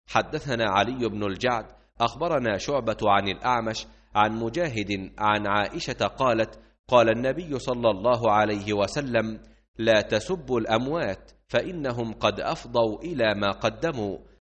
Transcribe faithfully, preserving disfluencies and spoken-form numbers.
حدثنا علي بن الجعد أخبرنا شعبة عن الأعمش عن مجاهد عن عائشة قالت: قال النبي صلى الله عليه وسلم: لا تسبوا الأموات فإنهم قد أفضوا إلى ما قدموا،